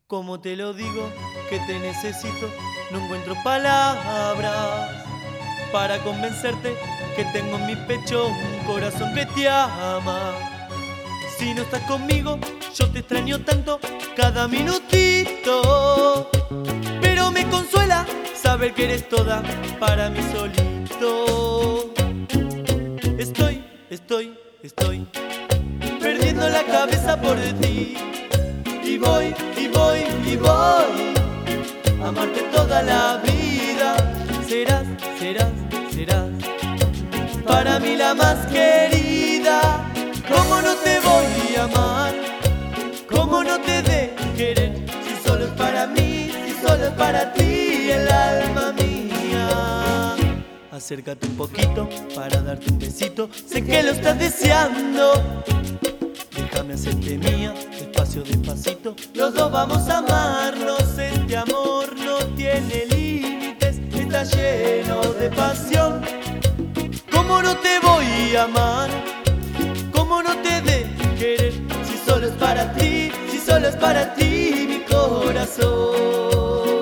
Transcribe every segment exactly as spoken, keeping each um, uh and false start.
Como te lo digo, que te necesito, no encuentro palabras para convencerte que tengo en mi pecho un corazón que te ama. Si no estás conmigo, yo te extraño tanto cada minutito, pero me consuela saber que eres toda para mí solito. Estoy, estoy, estoy perdiendo la cabeza por ti. Y voy, y voy, y voy a amarte toda la vida. Serás, serás, serás para mí la más querida. ¿Cómo no te voy a amar? ¿Cómo no te de querer? Si solo es para mí, si solo es para ti el alma mía. Acércate un poquito para darte un besito. Sé que lo estás deseando. Déjame hacerte mía, despacio, despacito. Los dos vamos a amarnos. Este amor no tiene límites, está lleno de pasión. ¿Cómo no te voy a amar? ¿Cómo no te de querer? Si solo es para ti, si solo es para ti mi corazón.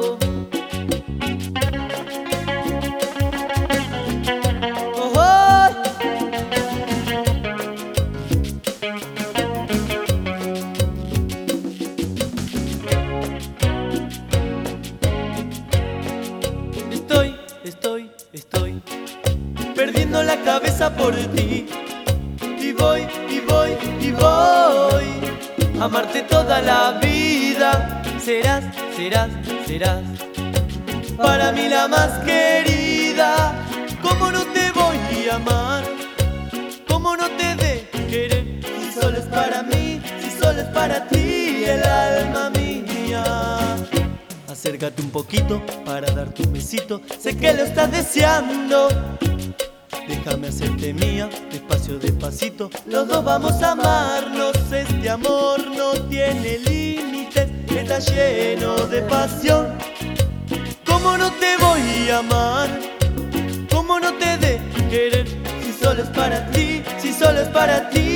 Estoy, estoy, estoy perdiendo la cabeza por ti. Y voy, y voy, y voy a amarte toda la vida. Serás, serás, serás para mí la más querida. ¿Cómo no te voy a amar? ¿Cómo no te de querer? Si solo es para mí, si solo es para ti el alma mía. Acércate un poquito para darte un besito. Sé que lo estás deseando. Déjame hacerte mía, despacio, despacito. Los dos vamos a amarnos. Este amor no tiene límites, está lleno de pasión. ¿Cómo no te voy a amar? ¿Cómo no te de querer? Si solo es para ti, si solo es para ti